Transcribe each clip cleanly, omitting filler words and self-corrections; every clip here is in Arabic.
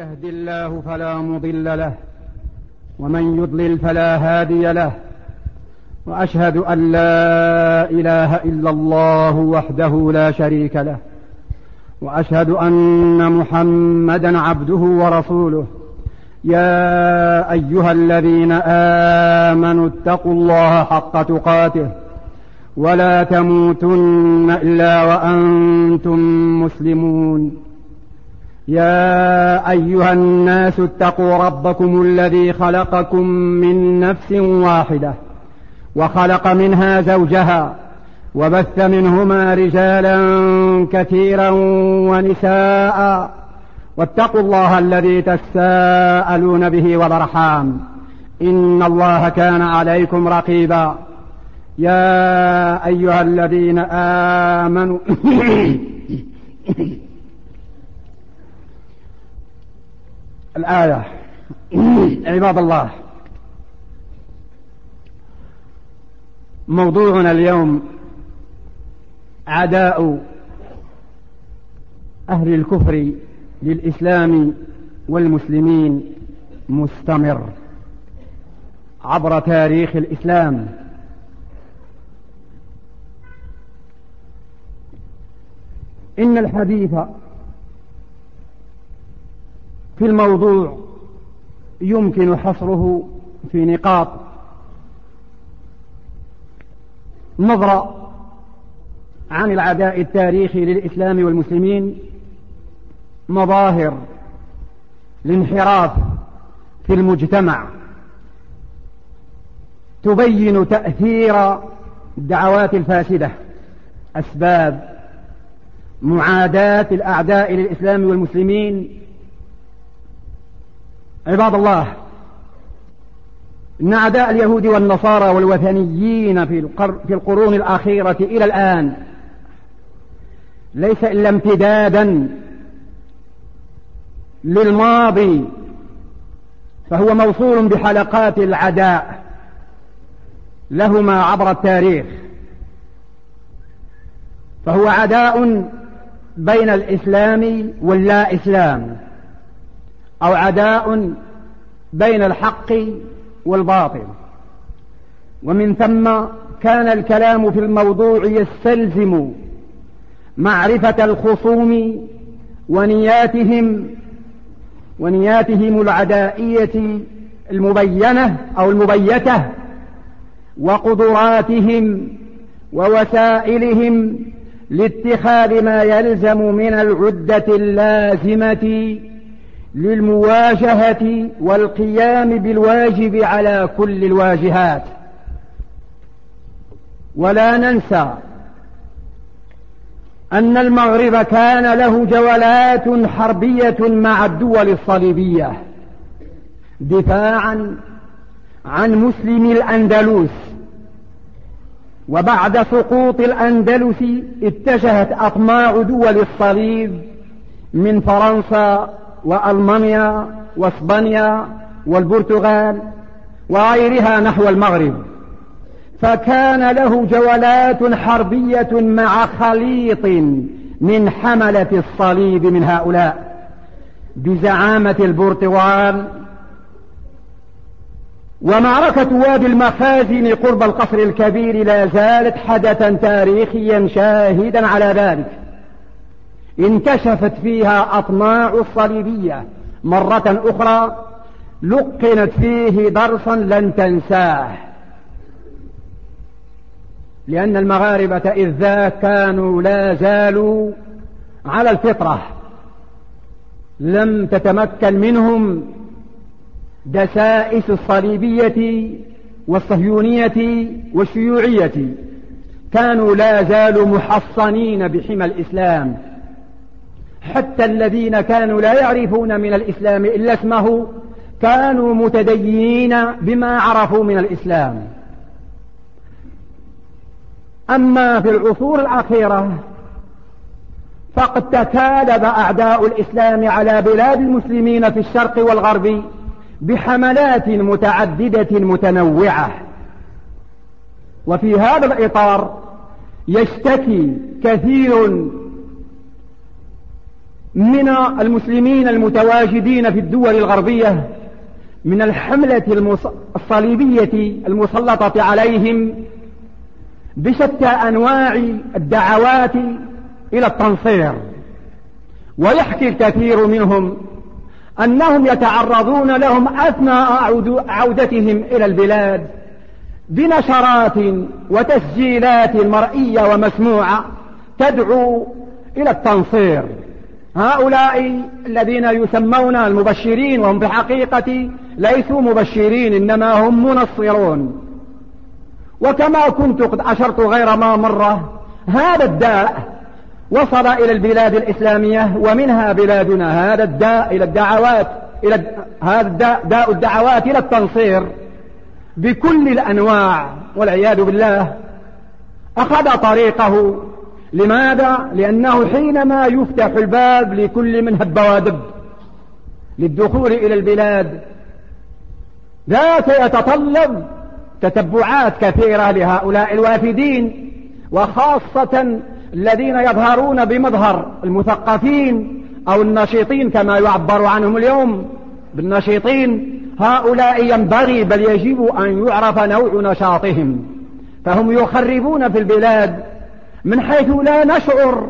يهد الله فلا مضل له ومن يضلل فلا هادي له، وأشهد أن لا إله إلا الله وحده لا شريك له، وأشهد أن محمدا عبده ورسوله. يا أيها الذين آمنوا اتقوا الله حق تقاته ولا تموتن إلا وأنتم مسلمون. يا أيها الناس اتقوا ربكم الذي خلقكم من نفس واحدة وخلق منها زوجها وبث منهما رجالا كثيرا ونساء، واتقوا الله الذي تساءلون به والأرحام إن الله كان عليكم رقيبا. يا أيها الذين آمنوا الآية. عباد الله، موضوعنا اليوم عداء أهل الكفر للإسلام والمسلمين مستمر عبر تاريخ الإسلام. إن الحديث في الموضوع يمكن حصره في نقاط: نظرة عن العداء التاريخي للإسلام والمسلمين، مظاهر الانحراف في المجتمع تبين تأثير الدعوات الفاسدة، أسباب معاداة الأعداء للإسلام والمسلمين. عباد الله، إن أعداء اليهود والنصارى والوثنيين في القرون الأخيرة إلى الآن ليس إلا امتدادا للماضي، فهو موصول بحلقات العداء لهما عبر التاريخ. فهو عداء بين الإسلام واللا إسلام، أو عداء بين الحق والباطل. ومن ثم كان الكلام في الموضوع يستلزم معرفة الخصوم ونياتهم العدائية المبينة أو المبيتة، وقدراتهم ووسائلهم لاتخاذ ما يلزم من العدة اللازمة للمواجهة والقيام بالواجب على كل الواجهات. ولا ننسى أن المغرب كان له جولات حربية مع الدول الصليبية دفاعا عن مسلمي الأندلس. وبعد سقوط الأندلس اتجهت أطماع دول الصليب من فرنسا وألمانيا واسبانيا والبرتغال وغيرها نحو المغرب، فكان له جولات حربية مع خليط من حملة الصليب من هؤلاء بزعامة البرتغال. ومعركة وادي المخازن قرب القصر الكبير لا زالت حدثا تاريخيا شاهدا على ذلك، انكشفت فيها أطماع الصليبية مرة أخرى، لقنت فيه درسا لن تنساه، لأن المغاربة إذ ذاك كانوا لا زالوا على الفطرة، لم تتمكن منهم دسائس الصليبية والصهيونية والشيوعية، كانوا لا زالوا محصنين بحمى الإسلام. حتى الذين كانوا لا يعرفون من الإسلام إلا اسمه كانوا متدينين بما عرفوا من الإسلام. أما في العصور الأخيرة فقد تكالب أعداء الإسلام على بلاد المسلمين في الشرق والغرب بحملات متعددة متنوعة. وفي هذا الإطار يشتكي كثير من المسلمين المتواجدين في الدول الغربية من الحملة الصليبية المسلطة عليهم بشتى أنواع الدعوات إلى التنصير. ويحكي الكثير منهم أنهم يتعرضون لهم أثناء عودتهم إلى البلاد بنشرات وتسجيلات مرئية ومسموعة تدعو إلى التنصير. هؤلاء الذين يسمون المبشرين وهم في الحقيقة ليسوا مبشرين إنما هم منصرون. وكما كنت قد أشرت غير ما مرة، هذا الداء وصل إلى البلاد الإسلامية ومنها بلادنا. هذا الداء إلى الدعوات هذا داء الدعوات إلى التنصير بكل الأنواع والعياذ بالله أخذ طريقه. لماذا؟ لأنه حينما يفتح الباب لكل من هب ودب للدخول إلى البلاد ذاك يتطلب تتبعات كثيرة لهؤلاء الوافدين، وخاصة الذين يظهرون بمظهر المثقفين أو النشيطين كما يعبر عنهم اليوم بالنشيطين. هؤلاء ينبغي بل يجب أن يعرف نوع نشاطهم، فهم يخربون في البلاد من حيث لا نشعر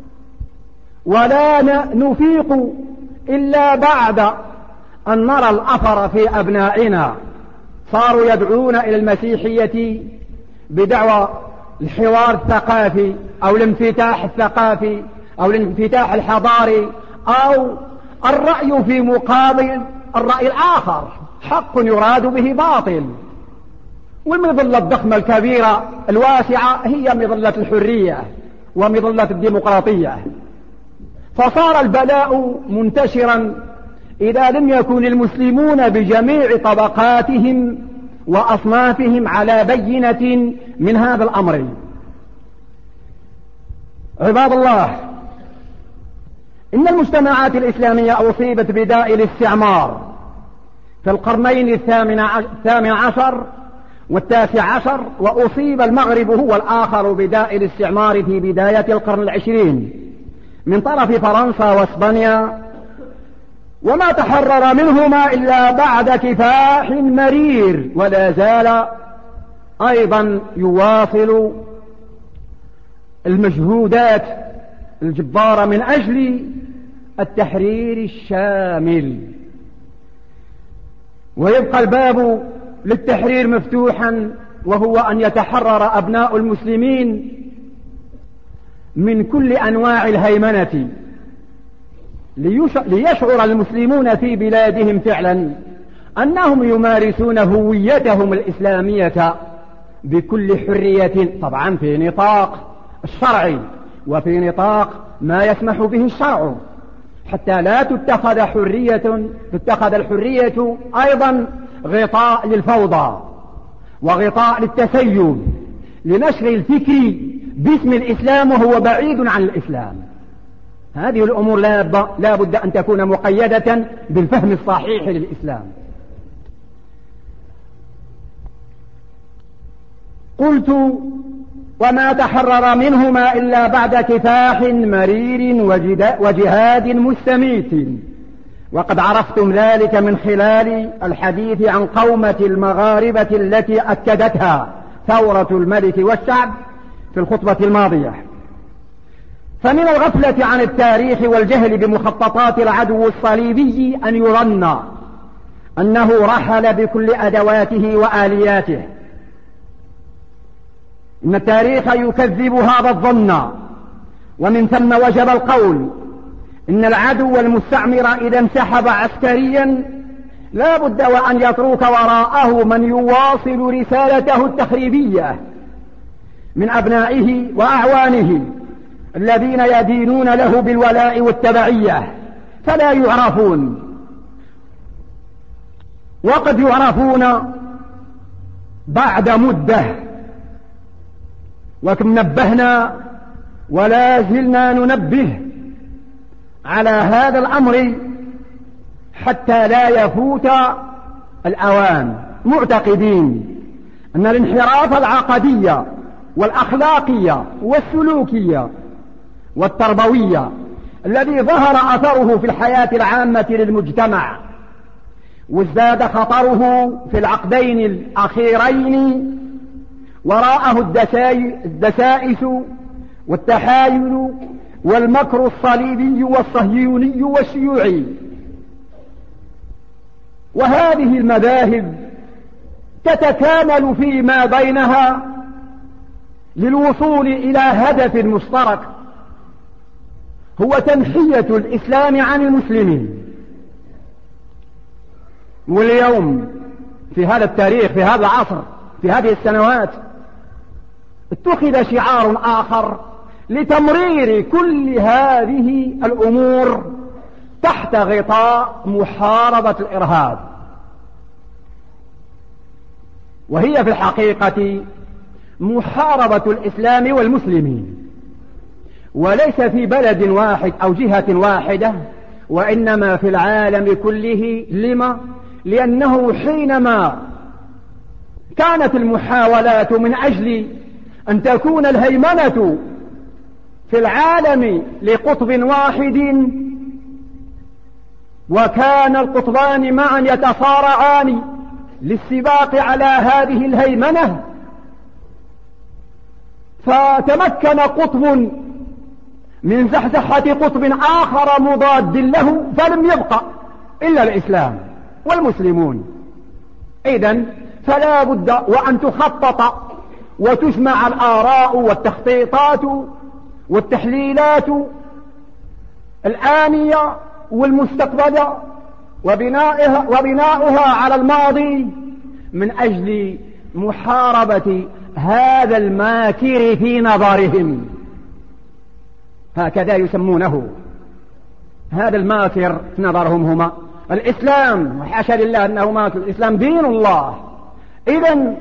ولا نفيق إلا بعد أن نرى الأثر في أبنائنا. صاروا يدعون إلى المسيحية بدعوى الحوار الثقافي أو الانفتاح الثقافي أو الانفتاح الحضاري أو الرأي في مقابل الرأي الآخر، حق يراد به باطل. والمظلة الضخمة الكبيرة الواسعة هي مظلة الحرية ومظلة الديمقراطية. فصار البلاء منتشرا إذا لم يكن المسلمون بجميع طبقاتهم وأصنافهم على بينة من هذا الأمر. عباد الله، إن المجتمعات الإسلامية أصيبت بداء الاستعمار في القرنين الثامن عشر والتاسع عشر، وأصيب المغرب هو الآخر بداء الاستعمار في بداية القرن العشرين من طرف فرنسا واسبانيا، وما تحرر منهما إلا بعد كفاح مرير، ولا زال أيضا يواصل المجهودات الجبارة من أجل التحرير الشامل. ويبقى الباب للتحرير مفتوحا، وهو أن يتحرر أبناء المسلمين من كل أنواع الهيمنة، ليشعر المسلمون في بلادهم فعلا أنهم يمارسون هويتهم الإسلامية بكل حرية، طبعا في نطاق الشرع وفي نطاق ما يسمح به الشرع، حتى لا تتخذ الحرية أيضا غطاء للفوضى وغطاء للتسيب، لنشر الفكر باسم الإسلام وهو بعيد عن الإسلام. هذه الأمور لا بد أن تكون مقيدة بالفهم الصحيح للإسلام. قلت: وما تحرر منهما إلا بعد كفاح مرير وجهاد مستميت. وقد عرفتم ذلك من خلال الحديث عن قومة المغاربة التي أكدتها ثورة الملك والشعب في الخطبة الماضية. فمن الغفلة عن التاريخ والجهل بمخططات العدو الصليبي أن يظن أنه رحل بكل أدواته وآلياته. إن التاريخ يكذب هذا الظن، ومن ثم وجب القول إن العدو المستعمر إذا انسحب عسكريا لا بد وأن يترك وراءه من يواصل رسالته التخريبية من أبنائه وأعوانه الذين يدينون له بالولاء والتبعية، فلا يعرفون، وقد يعرفون بعد مدة. وكم نبهنا ولا زلنا ننبه على هذا الأمر حتى لا يفوت الأوان، معتقدين أن الانحراف العقدي والأخلاقي والسلوكي والتربوية الذي ظهر أثره في الحياة العامة للمجتمع، وازداد خطره في العقدين الأخيرين، وراءه الدسائس والتحايل والمكر الصليبي والصهيوني والشيوعي. وهذه المذاهب تتكامل فيما بينها للوصول إلى هدف مشترك، هو تنحية الإسلام عن المسلمين. واليوم في هذا التاريخ، في هذا العصر، في هذه السنوات، اتخذ شعار آخر لتمرير كل هذه الأمور تحت غطاء محاربة الإرهاب، وهي في الحقيقة محاربة الإسلام والمسلمين، وليس في بلد واحد أو جهة واحدة، وإنما في العالم كله. لما؟ لأنه حينما كانت المحاولات من أجل أن تكون الهيمنة في العالم لقطب واحد، وكان القطبان معا يتصارعان للسباق على هذه الهيمنة، فتمكن قطب من زحزحة قطب آخر مضاد له، فلم يبقى إلا الإسلام والمسلمون. إذن فلا بد وأن تخطط وتجمع الآراء والتخطيطات والتحليلات الآنية والمستقبلة، وبناؤها على الماضي من أجل محاربة هذا الماكر في نظرهم، هكذا يسمونه. هذا الماكر في نظرهم هما الإسلام، وحاشا لله أنه ماكر، الإسلام دين الله. إذن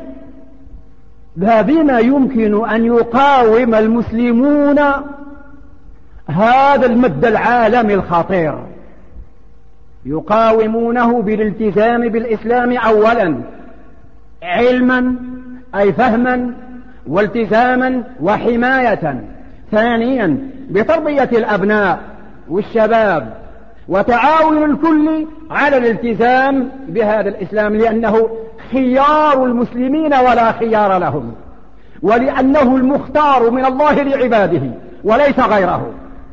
بما يمكن أن يقاوم المسلمون هذا المد العالمي الخطير، يقاومونه بالالتزام بالإسلام أولا، علما أي فهما والتزاما وحماية، ثانيا بتربية الأبناء والشباب وتعاون الكل على الالتزام بهذا الإسلام، لأنه خيار المسلمين ولا خيار لهم، ولأنه المختار من الله لعباده وليس غيره.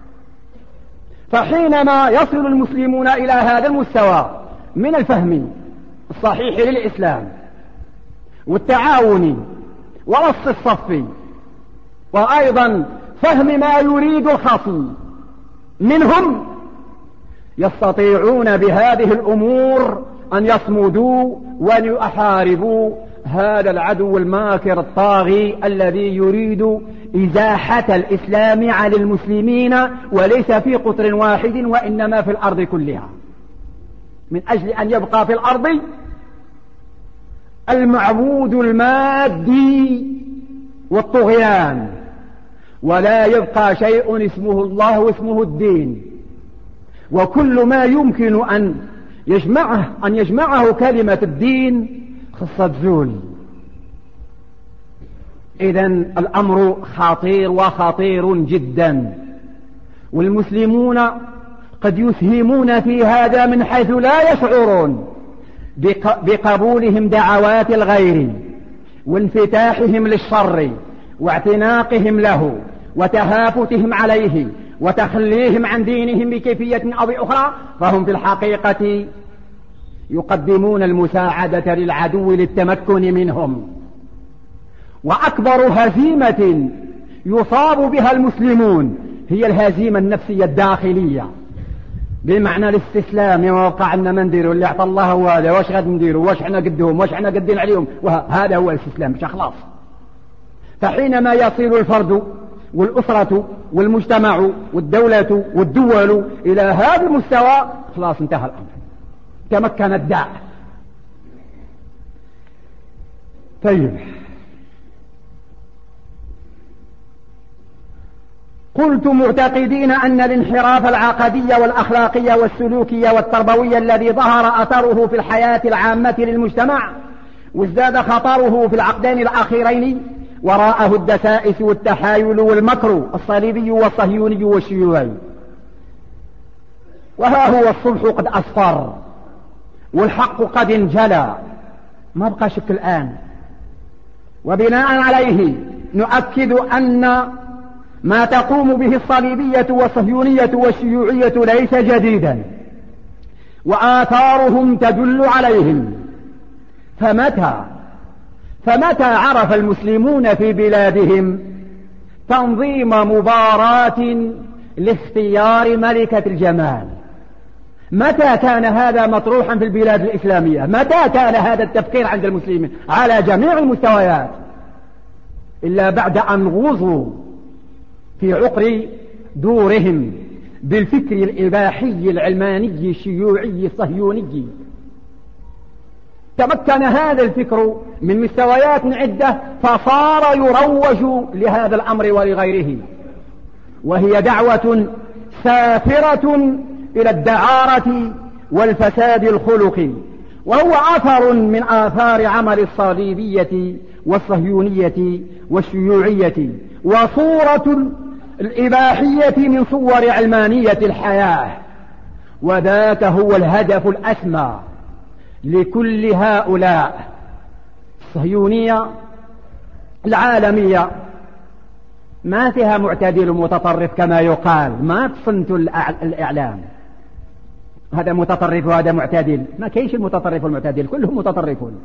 فحينما يصل المسلمون إلى هذا المستوى من الفهم الصحيح للإسلام والتعاون ورص الصف، وأيضا فهم ما يريد الخصم منهم، يستطيعون بهذه الأمور أن يصمدوا وأن يحاربوا هذا العدو الماكر الطاغي الذي يريد إزاحة الإسلام عن المسلمين، وليس في قطر واحد وإنما في الأرض كلها، من أجل أن يبقى في الأرض المعبود المادي والطغيان، ولا يبقى شيء اسمه الله واسمه الدين. وكل ما يمكن أن يجمعه كلمة الدين خصة زول. إذن الأمر خطير وخطير جدا، والمسلمون قد يسهمون في هذا من حيث لا يشعرون بقبولهم دعوات الغير وانفتاحهم للشر واعتناقهم له وتهافتهم عليه وتخليهم عن دينهم بكيفية أو بأخرى، فهم في الحقيقة يقدمون المساعدة للعدو للتمكن منهم. وأكبر هزيمة يصاب بها المسلمون هي الهزيمة النفسية الداخلية، بمعنى الاستسلام، وقع عنا ما نديروا اللي اعطى الله هو هذا، واش غاد نديروا، واش احنا قدهم، واش احنا قدين عليهم، وهذا هو الاستسلام، مش خلاص. فحينما يصل الفرد والأسرة والمجتمع والدولة والدول إلى هذا المستوى، خلاص انتهى الأمر، تمكن الداء. طيب، قلت معتقدين أن الانحراف العقدي والأخلاقي والسلوكي والتربوي الذي ظهر أثره في الحياة العامة للمجتمع وازداد خطره في العقدين الأخيرين وراءه الدسائس والتحايل والمكر الصليبي والصهيوني والشيوعي، وها هو الصبح قد أصفر والحق قد انجلى، ما بقى شك الآن. وبناء عليه نؤكد أن ما تقوم به الصليبية والصهيونية والشيوعية ليس جديدا، وآثارهم تدل عليهم. فمتى عرف المسلمون في بلادهم تنظيم مباراة لاختيار ملكة الجمال؟ متى كان هذا مطروحا في البلاد الإسلامية؟ متى كان هذا التفكير عند المسلمين على جميع المستويات؟ إلا بعد أن غوصوا في عقر دورهم بالفكر الإباحي العلماني الشيوعي الصهيوني. تمكن هذا الفكر من مستويات عدة فصار يروج لهذا الأمر ولغيره، وهي دعوة سافرة إلى الدعارة والفساد الخلقي، وهو أثر من آثار عمل الصليبية والصهيونية والشيوعية، وصورة الإباحية من صور علمانية الحياة. وذاك هو الهدف الأسمى لكل هؤلاء. الصهيونية العالمية ما فيها معتدل متطرف كما يقال، ما تصنت الإعلام هذا متطرف وهذا معتدل. ما كاينش المتطرف والمعتدل، كلهم متطرفون،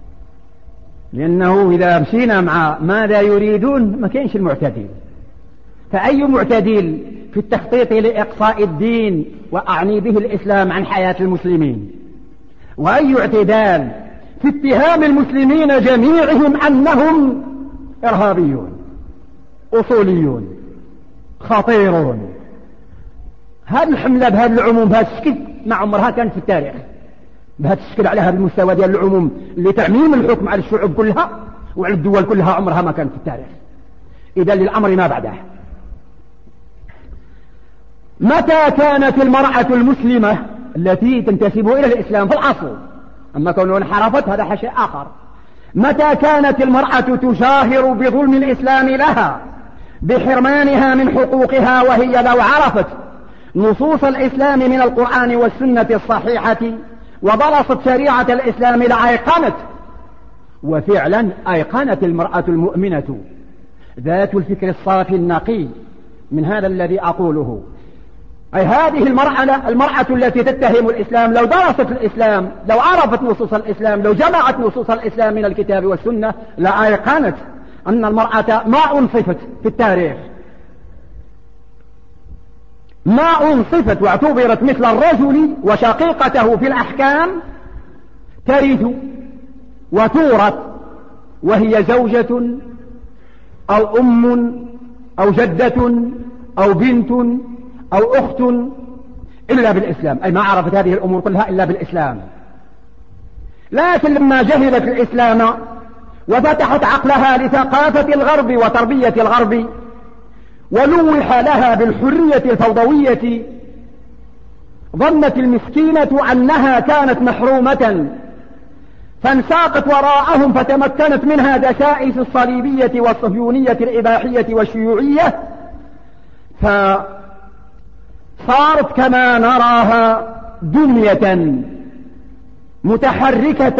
لأنه إذا مشينا مع ماذا يريدون ما كاينش المعتدل. فأي معتدل في التخطيط لإقصاء الدين وأعني به الإسلام عن حياة المسلمين؟ وأي اعتدال في اتهام المسلمين جميعهم أنهم إرهابيون أصوليون خطيرون؟ هذه الحملة بهذا العموم بهذا الشكل ما عمرها كانت في التاريخ، بهذا الشكل على هذا المستوى ديال العموم لتعميم الحكم على الشعوب كلها وعلى الدول كلها، عمرها ما كانت في التاريخ. إذا للأمر ما بعده. متى كانت المرأة المسلمة التي تنتسب إلى الإسلام في الأصل، أما كونها انحرفت هذا شيء آخر، متى كانت المرأة تشاهر بظلم الإسلام لها بحرمانها من حقوقها، وهي لو عرفت نصوص الإسلام من القرآن والسنة الصحيحة ودرست شريعة الإسلام لأيقنت، وفعلا أيقنت المرأة المؤمنة ذات الفكر الصافي النقي من هذا الذي أقوله. أي هذه المرأة التي تتهم الإسلام لو درست الإسلام، لو عرفت نصوص الإسلام، لو جمعت نصوص الإسلام من الكتاب والسنة لأيقنت أن المرأة ما أنصفت في التاريخ، ما أنصفت واعتبرت مثل الرجل وشقيقته في الأحكام، ترث وتورث وهي زوجة أو أم أو جدة أو بنت أو أخت إلا بالإسلام. أي ما عرفت هذه الأمور كلها إلا بالإسلام. لكن لما جهلت الإسلام وفتحت عقلها لثقافة الغرب وتربية الغرب ولوح لها بالحرية الفوضوية، ظنت المسكينة أنها كانت محرومة فانساقت وراءهم فتمكنت منها دسائس الصليبية والصهيونية الإباحية والشيوعية، فصارت كما نراها دمية متحركة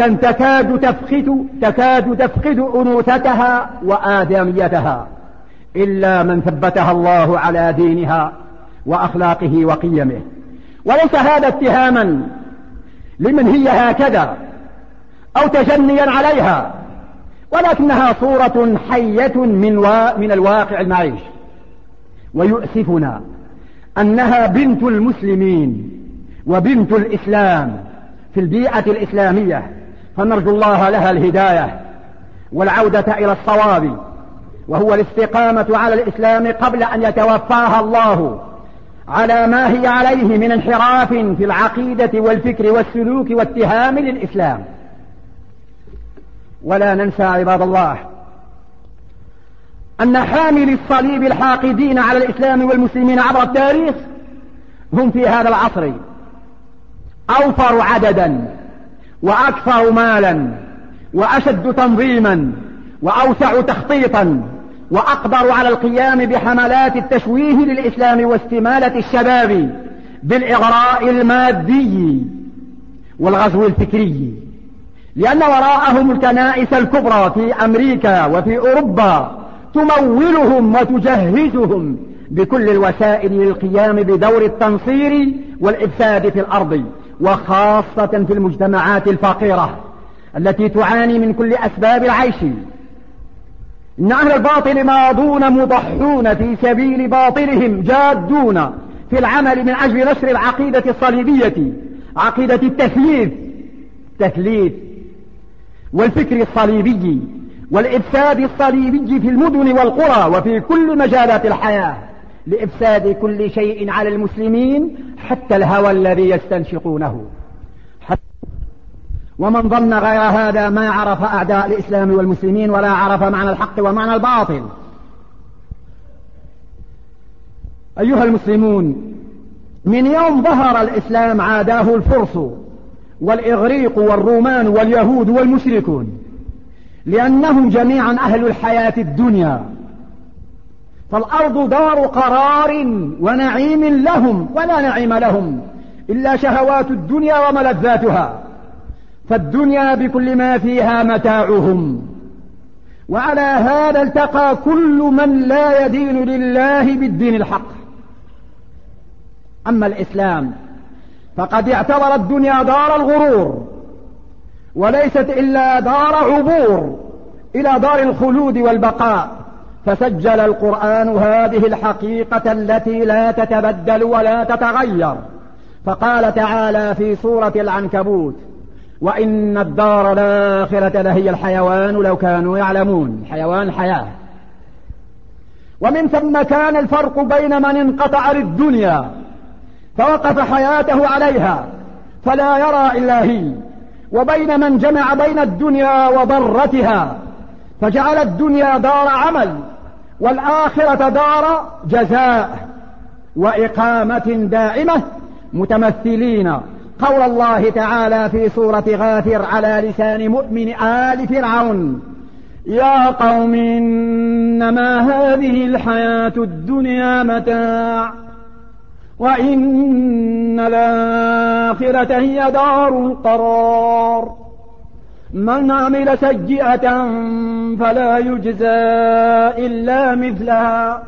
تكاد تفقد أنوثتها وآدميتها، إلا من ثبتها الله على دينها وأخلاقه وقيمه. وليس هذا اتهاما لمن هي هكذا أو تجنيا عليها، ولكنها صورة حية من الواقع المعيش. ويؤسفنا أنها بنت المسلمين وبنت الإسلام في البيئة الإسلامية، فنرجو الله لها الهداية والعودة إلى الصواب، وهو الاستقامة على الإسلام قبل أن يتوفاها الله على ما هي عليه من انحراف في العقيدة والفكر والسلوك واتهام للإسلام. ولا ننسى عباد الله أن حامل الصليب الحاقدين على الإسلام والمسلمين عبر التاريخ هم في هذا العصر أوفر عددا وأكثر مالا وأشد تنظيما وأوسع تخطيطا وأقدر على القيام بحملات التشويه للإسلام واستمالة الشباب بالإغراء المادي والغزو الفكري، لأن وراءهم الكنائس الكبرى في أمريكا وفي أوروبا تمولهم وتجهزهم بكل الوسائل للقيام بدور التنصير والإفساد في الأرض، وخاصة في المجتمعات الفقيرة التي تعاني من كل أسباب العيش. إن أهل الباطل ماضون مضحون في سبيل باطلهم، جادون في العمل من أجل نشر العقيدة الصليبية، عقيدة التثليث والفكر الصليبي والإفساد الصليبي في المدن والقرى وفي كل مجالات الحياة، لإفساد كل شيء على المسلمين حتى الهوى الذي يستنشقونه. ومن ظن غير هذا ما عرف أعداء الإسلام والمسلمين ولا عرف معنى الحق ومعنى الباطل. أيها المسلمون، من يوم ظهر الإسلام عاداه الفرس والإغريق والرومان واليهود والمشركون، لأنهم جميعا أهل الحياة الدنيا، فالأرض دار قرار ونعيم لهم، ولا نعيم لهم إلا شهوات الدنيا وملذاتها، فالدنيا بكل ما فيها متاعهم. وعلى هذا التقى كل من لا يدين لله بالدين الحق. أما الإسلام فقد اعتبر الدنيا دار الغرور، وليست إلا دار عبور إلى دار الخلود والبقاء، فسجل القرآن هذه الحقيقة التي لا تتبدل ولا تتغير، فقال تعالى في سورة العنكبوت: وإن الدار الآخرة لهي الحيوان لو كانوا يعلمون. حيوان حياة. ومن ثم كان الفرق بين من انقطع للدنيا فوقف حياته عليها فلا يرى إلا هي، وبين من جمع بين الدنيا وضرتها فجعل الدنيا دار عمل والآخرة دار جزاء وإقامة دائمة، متمثلين قول الله تعالى في سورة غافر على لسان مؤمن آل فرعون: يا قوم إنما هذه الحياة الدنيا متاع وإن الآخرة هي دار القرار، من عمل سيئة فلا يجزى إلا مثلها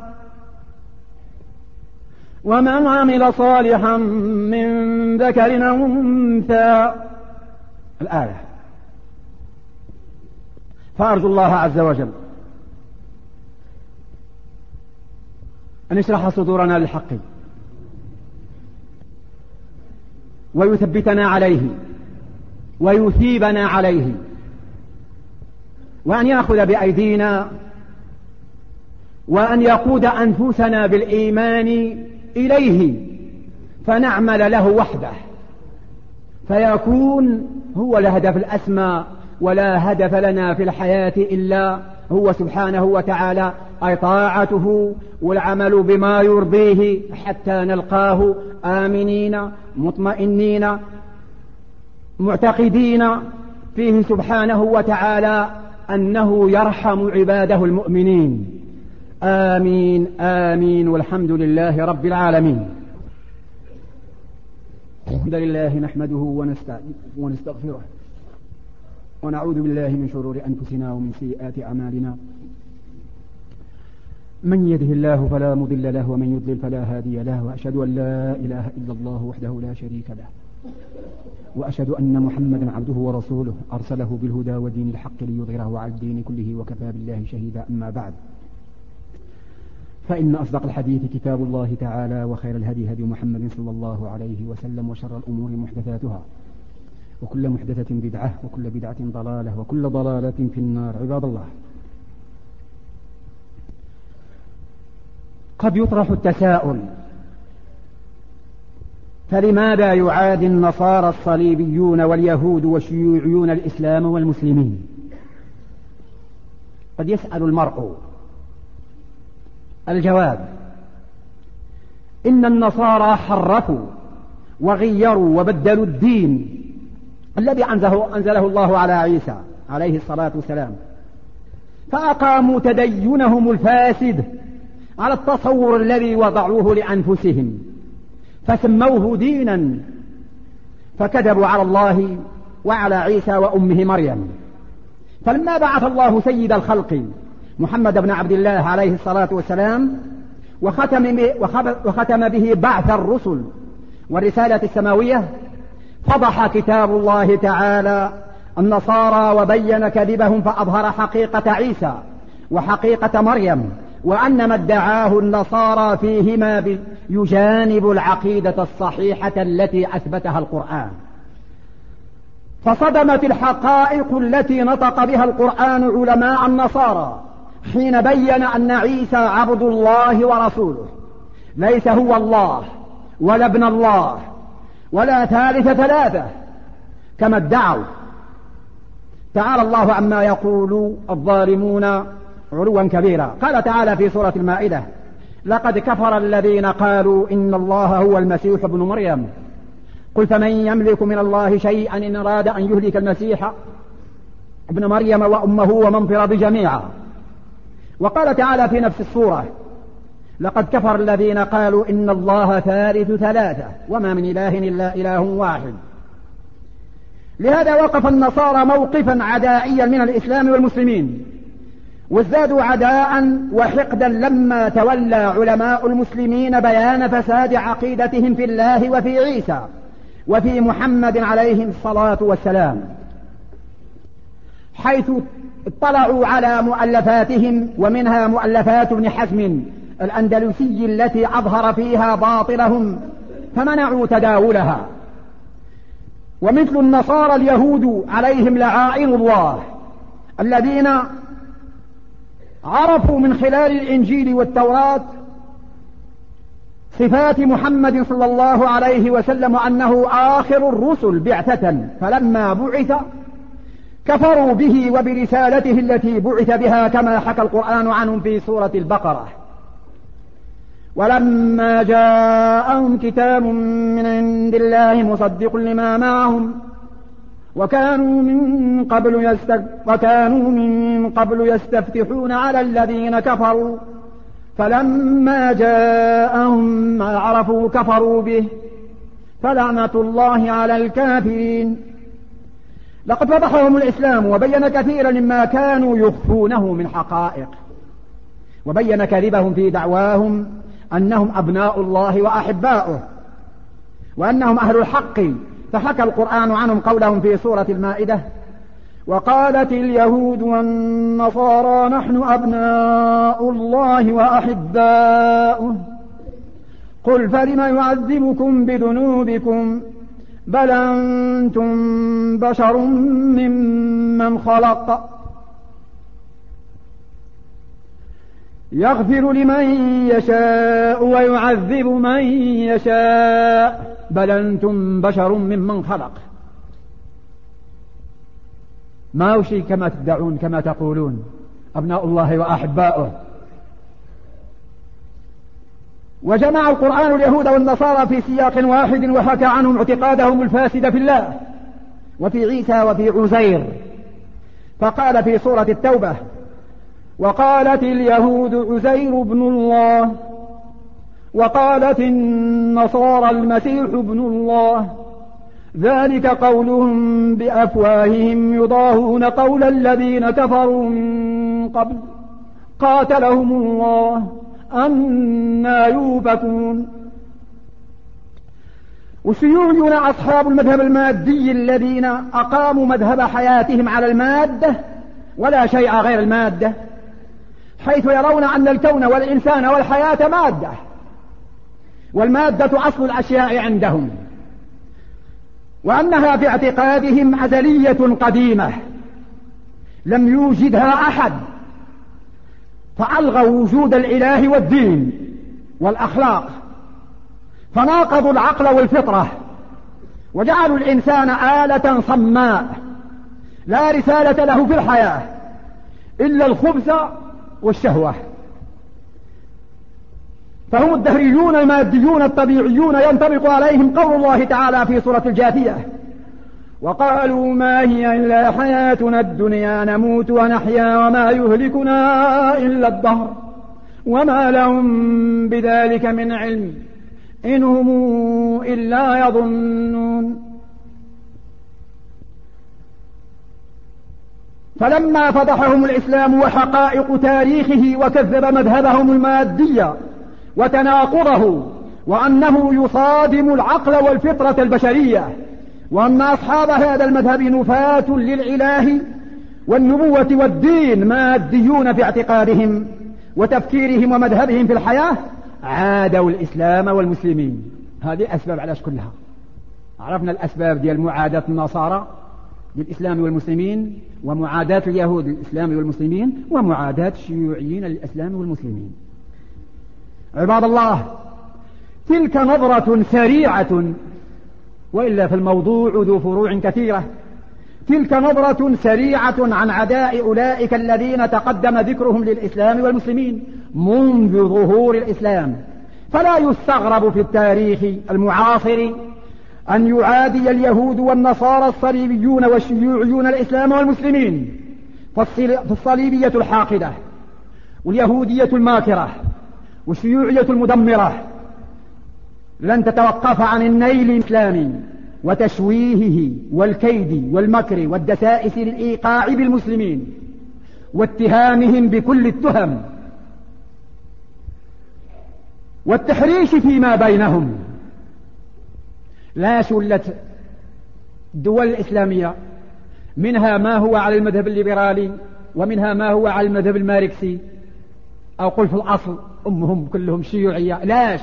ومن عمل صالحا من ذكر أو أنثى. الآية. فأرجو الله عز وجل أن يشرح صدورنا للحق ويثبتنا عليه ويثيبنا عليه، وأن يأخذ بأيدينا وأن يقود أنفسنا بالإيمان إليه فنعمل له وحده، فيكون هو الهدف الأسمى، ولا هدف لنا في الحياة إلا هو سبحانه وتعالى، أي طاعته والعمل بما يرضيه حتى نلقاه آمنين مطمئنين معتقدين فيه سبحانه وتعالى أنه يرحم عباده المؤمنين. آمين آمين، والحمد لله رب العالمين. الحمد لله نحمده ونستغفره ونعوذ بالله من شرور أنفسنا ومن سيئات أعمالنا، من يهده الله فلا مضل له ومن يضلل فلا هادي له، وأشهد أن لا إله إلا الله وحده لا شريك له، وأشهد أن محمدا عبده ورسوله أرسله بالهدى ودين الحق ليظهره على الدين كله وكفى بالله شهيدا. أما بعد، فإن أصدق الحديث كتاب الله تعالى، وخير الهدي هدي محمد صلى الله عليه وسلم، وشر الأمور محدثاتها، وكل محدثة بدعة، وكل بدعة ضلالة، وكل ضلالة في النار. عباد الله، قد يطرح التساؤل: فلماذا يعادي النصارى الصليبيون واليهود والشيوعيون الإسلام والمسلمين؟ قد يسأل المرء. الجواب: إن النصارى حرفوا وغيروا وبدلوا الدين الذي أنزله الله على عيسى عليه الصلاة والسلام، فأقاموا تدينهم الفاسد على التصور الذي وضعوه لأنفسهم، فسموه دينا، فكذبوا على الله وعلى عيسى وأمه مريم. فلما بعث الله سيد الخلق محمد بن عبد الله عليه الصلاة والسلام وختم به بعث الرسل والرسالة السماوية، فضح كتاب الله تعالى النصارى وبين كذبهم، فأظهر حقيقة عيسى وحقيقة مريم، وأن ما ادعاه النصارى فيهما يجانب العقيدة الصحيحة التي أثبتها القرآن. فصدمت الحقائق التي نطق بها القرآن علماء النصارى حين بين أن عيسى عبد الله ورسوله، ليس هو الله ولا ابن الله ولا ثالث ثلاثة كما ادعوا. تعالى الله عما يقول الظالمون علوا كبيرا. قال تعالى في سورة المائدة: لقد كفر الذين قالوا إن الله هو المسيح ابن مريم قل فمن يملك من الله شيئا إن أراد أن يهلك المسيح ابن مريم وأمه ومن في الأرض جميعا. وقال تعالى في نفس السورة: لقد كفر الذين قالوا إن الله ثالث ثلاثة وما من إله إلا إله واحد. لهذا وقف النصارى موقفا عدائيا من الإسلام والمسلمين، وازدادوا عداء وحقدا لما تولى علماء المسلمين بيان فساد عقيدتهم في الله وفي عيسى وفي محمد عليهم الصلاة والسلام، حيث اطلعوا على مؤلفاتهم، ومنها مؤلفات ابن حزم الأندلسي التي أظهر فيها باطلهم فمنعوا تداولها. ومثل النصارى اليهود عليهم لعائن الله الذين عرفوا من خلال الإنجيل والتوراة صفات محمد صلى الله عليه وسلم أنه آخر الرسل بعثة، فلما بعث كفروا به وبرسالته التي بعث بها، كما حكى القرآن عنهم في سورة البقرة: ولما جاءهم كتاب من عند الله مصدق لما معهم وكانوا من قبل يستفتحون على الذين كفروا فلما جاءهم ما عرفوا كفروا به فلعنة الله على الكافرين. لقد فضحهم الإسلام وبين كثيرا مما كانوا يخفونه من حقائق، وبين كذبهم في دعواهم أنهم أبناء الله وأحباؤه وأنهم أهل الحق. فحكى القرآن عنهم قولهم في سورة المائدة: وقالت اليهود والنصارى نحن أبناء الله وأحباؤه قل فلم يعذبكم بذنوبكم بل أنتم بشر ممن خلق يغفر لمن يشاء ويعذب من يشاء بل أنتم بشر ممن خلق. ما هو شيء كما تدعون كما تقولون أبناء الله وأحباؤه. وجمع القرآن اليهود والنصارى في سياق واحد وحكى عنهم اعتقادهم الفاسد في الله وفي عيسى وفي عزير. فقال في سورة التوبة: وقالت اليهود عزير ابن الله وقالت النصارى المسيح ابن الله ذلك قولهم بأفواههم يضاهون قول الذين كفروا من قبل قاتلهم الله أنى يؤفكون. والشيوعيون أصحاب المذهب المادي الذين أقاموا مذهب حياتهم على المادة ولا شيء غير المادة، حيث يرون أن الكون والإنسان والحياة مادة، والمادة أصل الأشياء عندهم، وأنها في اعتقادهم أزلية قديمة لم يوجدها أحد، فألغوا وجود الإله والدين والأخلاق، فناقضوا العقل والفطرة، وجعلوا الإنسان آلة صماء لا رسالة له في الحياة إلا الخبث والشهوة. فهم الدهريون الماديون الطبيعيون ينطبق عليهم قول الله تعالى في سورة الجاثية: وقالوا ما هي إلا حياتنا الدنيا نموت ونحيا وما يهلكنا إلا الدهر وما لهم بذلك من علم إن هم إلا يظنون. فلما فضحهم الإسلام وحقائق تاريخه وكذب مذهبهم المادية وتناقضه وأنه يصادم العقل والفطرة البشرية وأن أصحاب هذا المذهب نفاة للإله والنبوة والدين ماديون في اعتقادهم وتفكيرهم ومذهبهم في الحياة، عادوا الإسلام والمسلمين. هذه أسباب علاش كلها. عرفنا الأسباب ديال معاداة النصارى للإسلام والمسلمين، ومعاداة اليهود للإسلام والمسلمين، ومعاداة الشيوعيين للإسلام والمسلمين. عباد الله، تلك نظرة سريعة، وإلا في الموضوع ذو فروع كثيرة. تلك نظرة سريعة عن عداء أولئك الذين تقدم ذكرهم للإسلام والمسلمين منذ ظهور الإسلام. فلا يستغرب في التاريخ المعاصر أن يعادي اليهود والنصارى الصليبيون والشيوعيون الإسلام والمسلمين، فالصليبية الحاقدة واليهودية الماكرة والشيوعية المدمرة لن تتوقف عن النيل الإسلامي وتشويهه والكيد والمكر والدسائس للإيقاع بالمسلمين واتهامهم بكل التهم والتحريش فيما بينهم. لا شلت الدول الإسلامية منها ما هو على المذهب الليبرالي ومنها ما هو على المذهب الماركسي، أو قل في الأصل أمهم كلهم شيوعية. لاش؟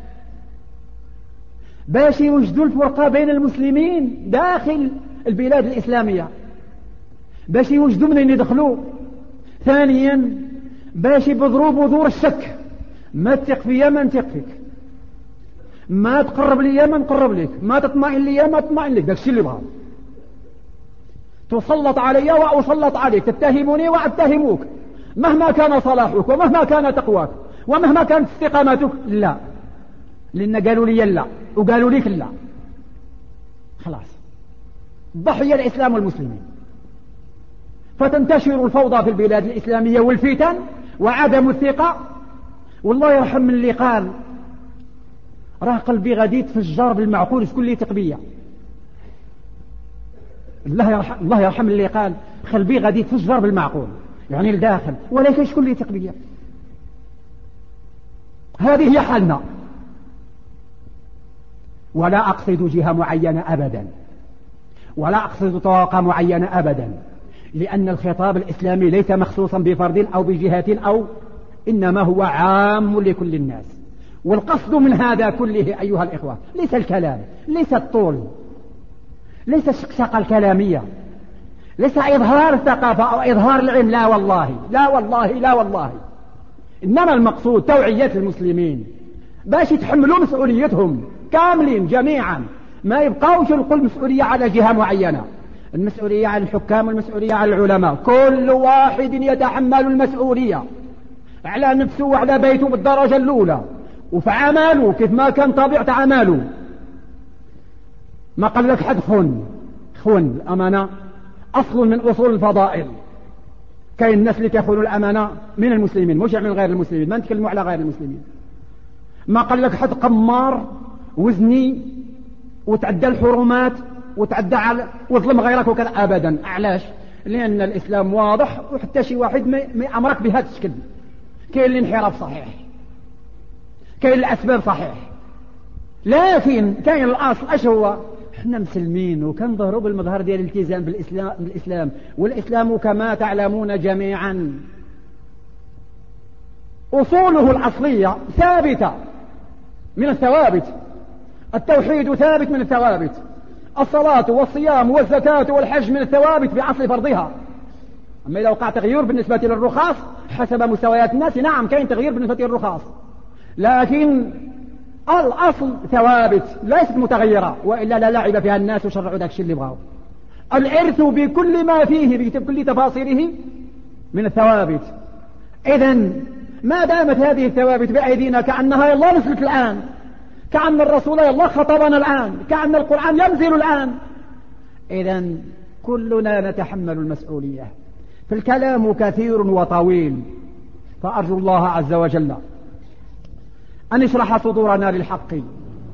باش يوجدوا الفرقة بين المسلمين داخل البلاد الإسلامية، باش يوجدوا منين يدخلوا. ثانيا باش يبذروا بذور الشك، ما تثق فيا ما نثق فيك، ما تقرب لي ما نقرب لك، ما تطمئن لي ما تطمئن لك. داك الشيء اللي بغا. تسلط علي وأسلط عليك، تتهمني وأتهموك، مهما كان صلاحك ومهما كان تقواك ومهما كانت استقامتك. لا، لأن قالوا لي لا وقالوا ليك لا. خلاص، ضحية الإسلام والمسلمين، فتنتشر الفوضى في البلاد الإسلامية والفتن وعدم الثقة. والله يرحم من اللي قال راه قلبي غادي يتفجر بالمعقول، شكون اللي تقبية؟ الله يرحم اللي قال قلبي غادي يتفجر بالمعقول، يعني الداخل، ولكن شكون اللي تقبية؟ هذه هي حالنا. ولا أقصد جهة معينة أبدا، ولا أقصد طواقة معينة أبدا، لأن الخطاب الإسلامي ليس مخصوصا بفرد أو بجهة أو، إنما هو عام لكل الناس. والقصد من هذا كله أيها الإخوة ليس الكلام، ليس الطول، ليس الشقشقة الكلامية، ليس إظهار الثقافة أو إظهار العلم. لا والله، لا والله، لا والله. إنما المقصود توعية المسلمين باش يتحملوا مسؤوليتهم كاملين جميعا، ما يبقاوش يلقوا المسؤولية على جهة معينة، المسؤولية على الحكام والمسؤولية على العلماء. كل واحد يتحمل المسؤولية على نفسه وعلى بيته بالدرجة الأولى، وفي عمله كيف ما كان طبيعة عمله. ما قال لك حد خون الأمانة أصل من أصول الفضائل. كاين الناس اللي كيخونوا الأمانة من المسلمين، مش من غير المسلمين، ما نتكلموا على غير المسلمين. ما قال لك حد قمار وزني وتعدى الحرمات وتعدى على وظلم غيرك وكذا أبدا. علاش؟ لأن الإسلام واضح، وحتى شي واحد ما أمرك بهذا الشكل. كاين الانحراف صحيح، كاين الأسباب صحيح، لكن كاين الأصل. أش هو؟ احنا مسلمين وكنظهروا بالمظهر ديال الالتزام بالإسلام، والإسلام كما تعلمون جميعا أصوله الأصلية ثابتة من الثوابت. التوحيد ثابت من الثوابت، الصلاة والصيام والزكاة والحج من الثوابت بأصل فرضها. أما إذا وقع تغيير بالنسبة للرخاص حسب مستويات الناس، نعم كاين تغيير بالنسبة للرخاص، لكن الأصل ثوابت ليست متغيرة، وإلا لا لعب فيها الناس وشرعوا ذاك الشيء اللي بغاو. الإرث بكل ما فيه بكل تفاصيله من الثوابت. إذن ما دامت هذه الثوابت بأيدينا كأنها يلا نزلت الآن، كأن الرسول يلا خطبنا الآن، كأن القرآن ينزل الآن، إذن كلنا نتحمل المسؤولية. فالكلام كثير وطويل، فأرجو الله عز وجل أن يشرح صدورنا للحق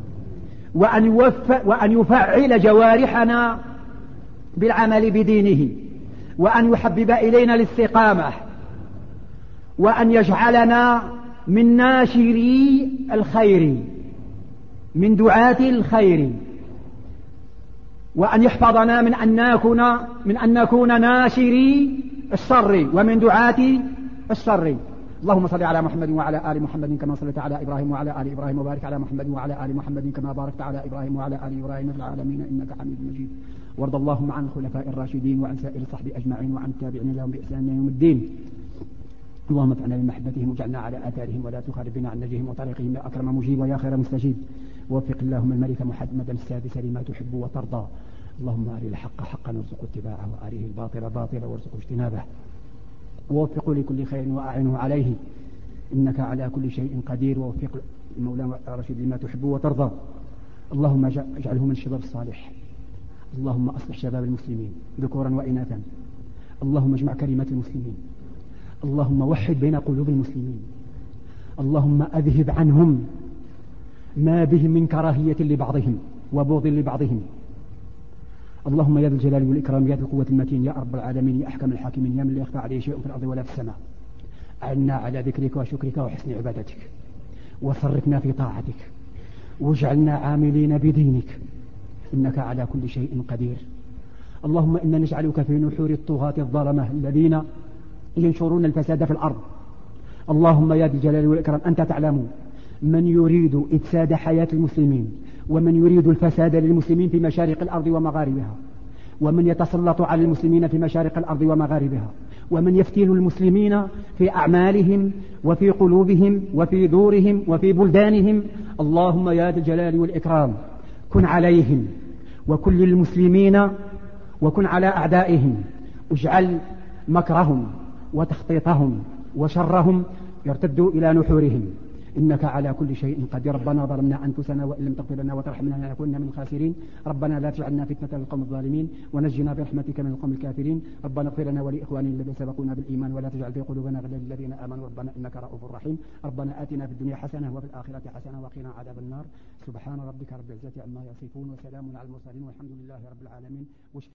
وأن يفعل جوارحنا بالعمل بدينه، وأن يحبب إلينا الاستقامة، وأن يجعلنا من ناشري الخير، من دعاة الخير، وأن يحفظنا من أن نكون ناشري الشر ومن دعاة الشر. اللهم صل على محمد وعلى آل محمد كما صليت على إبراهيم وعلى آل إبراهيم، وبارك على محمد وعلى آل محمد كما باركت على إبراهيم وعلى آل إبراهيم في العالمين إنك حميد مجيد. وارض اللهم عن الخلفاء الراشدين وعن سائر الصحب أجمعين وعن التابعين لهم بإحسان يوم الدين. اللهم ادفعنا بمحبتهم واجعلنا على آثارهم ولا تخالفنا عن نهجهم وطريقهم يا أكرم مجيب ويا خير مستجيب. ووفق اللهم الملك محمدا السادس لما تحب وترضى. اللهم أري الحق حقا وارزق اتباعه، وأريه الباطل باطلا وارزق اجتنابه. ووفقه لكل خير وأعنه عليه إنك على كل شيء قدير. ووفق مولانا رشيد لما تحب وترضى. اللهم اجعله من الشباب الصالح. اللهم أصلح شباب المسلمين ذكورا وإناثا. اللهم اجمع كلمة المسلمين. اللهم وحد بين قلوب المسلمين. اللهم أذهب عنهم ما بهم من كراهية لبعضهم وبغض لبعضهم. اللهم يا ذا الجلال والإكرام يا ذا القوة المتين يا رب العالمين يا أحكم الحاكمين يا من لا يخفى عليه شيء في الأرض ولا في السماء. أعنا على ذكرك وشكرك وحسن عبادتك، وصرفنا في طاعتك، واجعلنا عاملين بدينك إنك على كل شيء قدير. اللهم إنا نجعلك في نحور الطغاة الظلمة الذين ينشرون الفساد في الأرض. اللهم يا ذا الجلال والإكرام أنت تعلم من يريد إفساد حياة المسلمين، ومن يريد الفساد للمسلمين في مشارق الأرض ومغاربها، ومن يتسلط على المسلمين في مشارق الأرض ومغاربها، ومن يفتن المسلمين في أعمالهم وفي قلوبهم وفي دورهم وفي بلدانهم. اللهم يا ذا الجلال والإكرام كن عليهم وكن للمسلمين وكن على أعدائهم. اجعل مكرهم وتخطيطهم وشرهم يرتدوا إلى نحورهم إنك على كل شيء قدير. ربنا ظلمنا أنفسنا وإن لم تغفر لنا وترحمنا لنكونن من الخاسرين. ربنا لا تجعلنا فتنة للقوم الظالمين ونجنا برحمتك من القوم الكافرين. ربنا اغفر لنا ولإخواننا الذين سبقونا بالإيمان ولا تجعل في قلوبنا غلا للذين آمنوا ربنا إنك رؤوف رحيم. ربنا آتنا في الدنيا حسنة وفي الآخرة حسنة وقنا عذاب النار. سبحان ربك رب العزة عما يصفون وسلام على المرسلين والحمد لله رب العالمين.